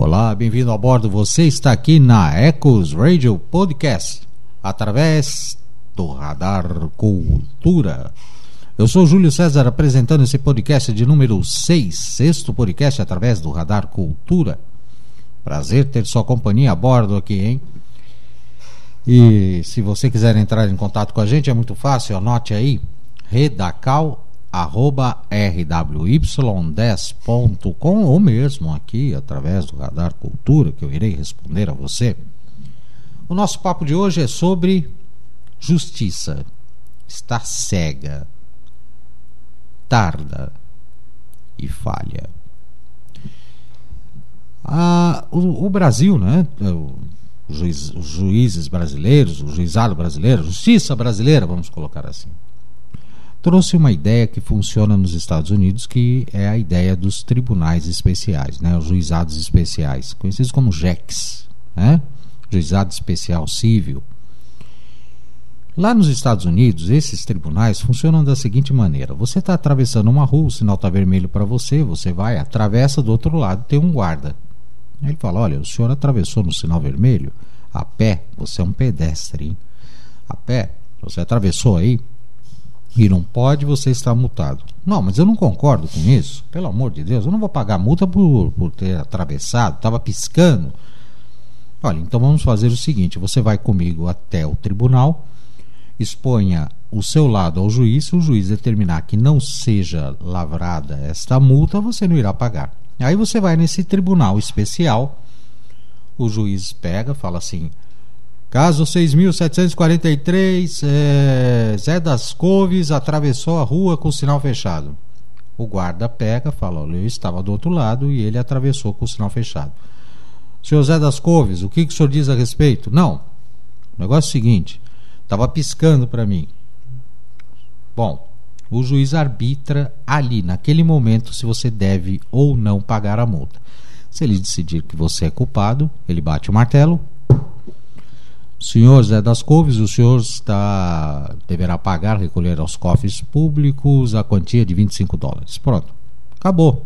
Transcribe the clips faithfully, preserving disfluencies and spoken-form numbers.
Olá, bem-vindo a bordo. Você está aqui na Ecos Radio Podcast, através do Radar Cultura. Eu sou Júlio César, apresentando esse podcast de número seis, sexto podcast através do Radar Cultura. Prazer ter sua companhia a bordo aqui, hein? E se você quiser entrar em contato com a gente, é muito fácil, anote aí, redacal arroba r w y dez ponto com, ou mesmo aqui através do Radar Cultura, que eu irei responder a você. O nosso papo de hoje é sobre justiça. Está cega, tarda e falha. Ah, o, o Brasil, né? O juiz, os juízes brasileiros, o juizado brasileiro, a justiça brasileira, vamos colocar assim, trouxe uma ideia que funciona nos Estados Unidos, que é a ideia dos tribunais especiais, né? Os juizados especiais, conhecidos como J E Cs, né? Juizado Especial Civil. Lá nos Estados Unidos, esses tribunais funcionam da seguinte maneira: você está atravessando uma rua, o sinal está vermelho para você, você vai, atravessa, do outro lado tem um guarda. Aí ele fala: olha, o senhor atravessou no sinal vermelho a pé, você é um pedestre, hein? A pé, você atravessou aí e não pode, você está multado. Não, mas eu não concordo com isso, pelo amor de Deus, eu não vou pagar multa por, por ter atravessado, estava piscando. Olha, então vamos fazer o seguinte: você vai comigo até o tribunal, exponha o seu lado ao juiz. Se o juiz determinar que não seja lavrada esta multa, você não irá pagar. Aí você vai nesse tribunal especial, o juiz pega, fala assim: caso seis mil setecentos e quarenta e três, é, Zé das Couves atravessou a rua com o sinal fechado. O guarda pega, fala: olha, eu estava do outro lado e ele atravessou com o sinal fechado. Senhor Zé das Couves, o que, que o senhor diz a respeito? Não, o negócio é o seguinte: estava piscando para mim. Bom, o juiz arbitra ali, naquele momento, se você deve ou não pagar a multa. Se ele decidir que você é culpado, ele bate o martelo: senhor Zé das Couves, o senhor está, deverá pagar, recolher aos cofres públicos a quantia de vinte e cinco dólares. Pronto, acabou.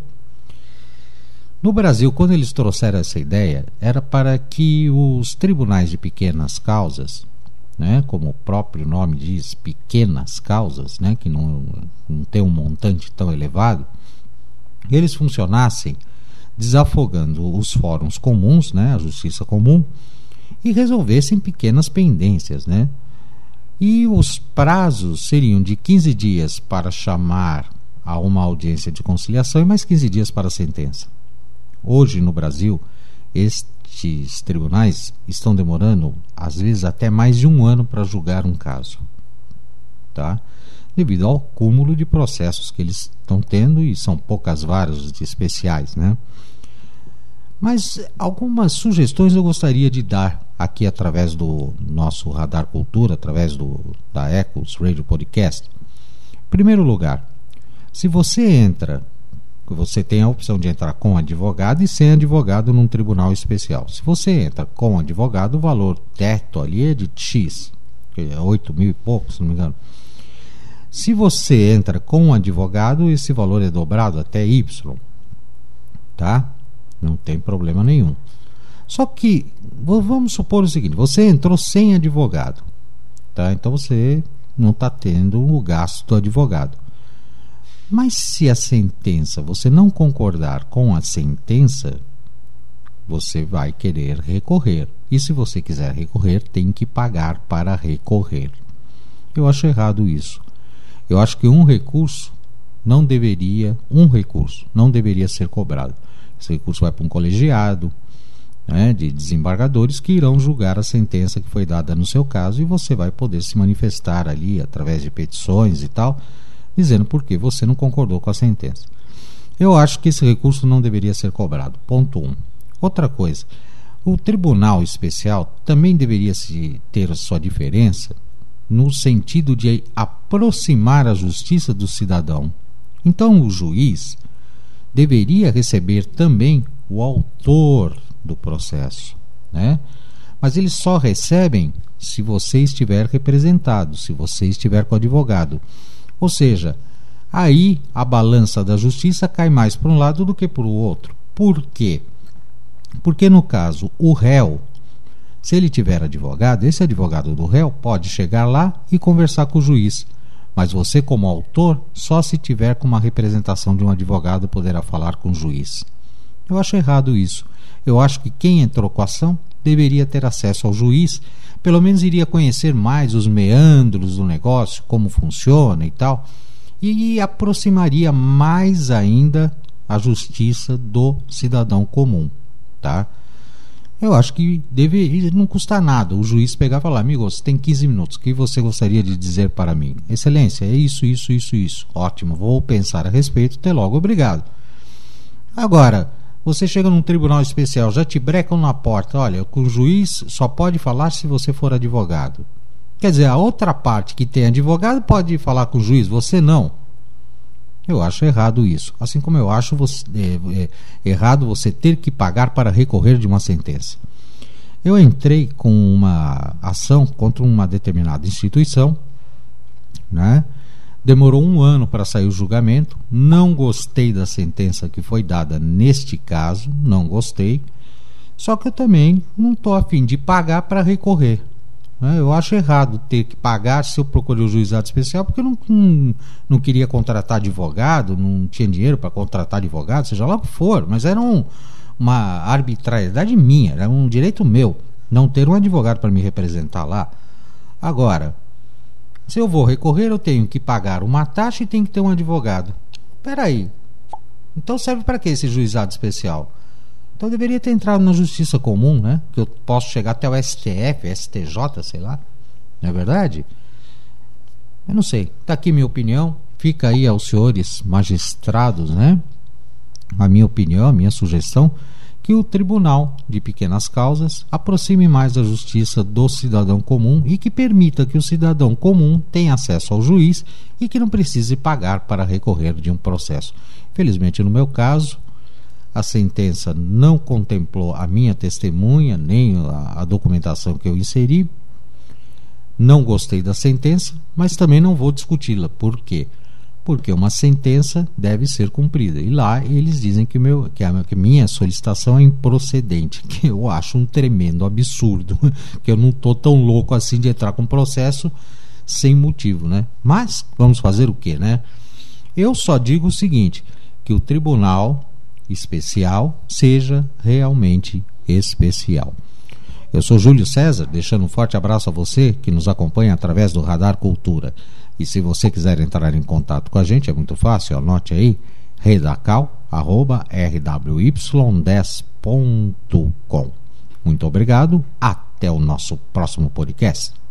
No Brasil, quando eles trouxeram essa ideia, era para que os tribunais de pequenas causas, né, como o próprio nome diz, pequenas causas, né, que não, não tem um montante tão elevado, eles funcionassem desafogando os fóruns comuns, né, a justiça comum, e resolvessem pequenas pendências, né? E os prazos seriam de quinze dias para chamar a uma audiência de conciliação e mais quinze dias para a sentença. Hoje, no Brasil, estes tribunais estão demorando, às vezes, até mais de um ano para julgar um caso, tá? Devido ao cúmulo de processos que eles estão tendo, e são poucas varas de especiais, né? Mas algumas sugestões eu gostaria de dar aqui através do nosso Radar Cultura, através do, da Ecos Radio Podcast. Em primeiro lugar, se você entra, você tem a opção de entrar com advogado e sem advogado num tribunal especial. Se você entra com advogado, o valor teto ali é de X, é oito mil e pouco, se não me engano. Se você entra com advogado, esse valor é dobrado até Y, tá? Não tem problema nenhum. Só que, vamos supor o seguinte: você entrou sem advogado, tá? Então você não está tendo o gasto do advogado. Mas se a sentença, você não concordar com a sentença, você vai querer recorrer. E se você quiser recorrer, tem que pagar para recorrer. Eu acho errado isso. Eu acho que um recurso não deveria, um recurso não deveria ser cobrado. Esse recurso vai para um colegiado, né, de desembargadores que irão julgar a sentença que foi dada no seu caso, e você vai poder se manifestar ali através de petições e tal, dizendo por que você não concordou com a sentença. Eu acho que esse recurso não deveria ser cobrado. Ponto um. Outra coisa, o tribunal especial também deveria se ter a sua diferença no sentido de aproximar a justiça do cidadão. Então o juiz deveria receber também o autor do processo, né? Mas eles só recebem se você estiver representado, se você estiver com advogado. Ou seja, aí a balança da justiça cai mais para um lado do que para o outro. Por quê? Porque no caso, o réu, se ele tiver advogado, esse advogado do réu pode chegar lá e conversar com o juiz. Mas você, como autor, só se tiver com uma representação de um advogado poderá falar com o juiz. Eu acho errado isso. Eu acho que quem entrou com a ação deveria ter acesso ao juiz, pelo menos iria conhecer mais os meandros do negócio, como funciona e tal, e aproximaria mais ainda a justiça do cidadão comum, tá? Eu acho que deve, não custa nada o juiz pegar e falar: amigo, você tem quinze minutos, o que você gostaria de dizer para mim? Excelência, é isso, isso, isso, isso. Ótimo, vou pensar a respeito, até logo, obrigado. Agora, você chega num tribunal especial, já te brecam na porta: olha, o juiz só pode falar se você for advogado. Quer dizer, a outra parte que tem advogado pode falar com o juiz, você não. Eu acho errado isso. Assim como eu acho você, é, é, errado você ter que pagar para recorrer de uma sentença. Eu entrei com uma ação contra uma determinada instituição, né? Demorou um ano para sair o julgamento. Não gostei da sentença que foi dada neste caso, não gostei. Só que eu também não estou a fim de pagar para recorrer. Eu acho errado ter que pagar se eu procurei o juizado especial, porque eu não, não, não queria contratar advogado, não tinha dinheiro para contratar advogado, seja lá o que for, mas era um, uma arbitrariedade minha, era um direito meu não ter um advogado para me representar lá. Agora, se eu vou recorrer, eu tenho que pagar uma taxa e tenho que ter um advogado. Espera aí, então serve para que esse juizado especial? Então eu deveria ter entrado na justiça comum, né? Que eu posso chegar até o S T F, S T J, sei lá. Não é verdade? Eu não sei. Está aqui minha opinião. Fica aí aos senhores magistrados, né? A minha opinião, a minha sugestão, que o Tribunal de Pequenas Causas aproxime mais a justiça do cidadão comum e que permita que o cidadão comum tenha acesso ao juiz e que não precise pagar para recorrer de um processo. Felizmente, no meu caso, a sentença não contemplou a minha testemunha, nem a, a documentação que eu inseri. Não gostei da sentença, mas também não vou discuti-la. Por quê? Porque uma sentença deve ser cumprida. E lá eles dizem que, meu, que, a, que minha solicitação é improcedente, que eu acho um tremendo absurdo, que eu não estou tão louco assim de entrar com processo sem motivo, né? Mas vamos fazer o quê, né? Eu só digo o seguinte, que o tribunal especial seja realmente especial. Eu sou Júlio César, deixando um forte abraço a você que nos acompanha através do Radar Cultura. E se você quiser entrar em contato com a gente, é muito fácil, anote aí, redacal arroba r w y dez ponto com. Muito obrigado, até o nosso próximo podcast.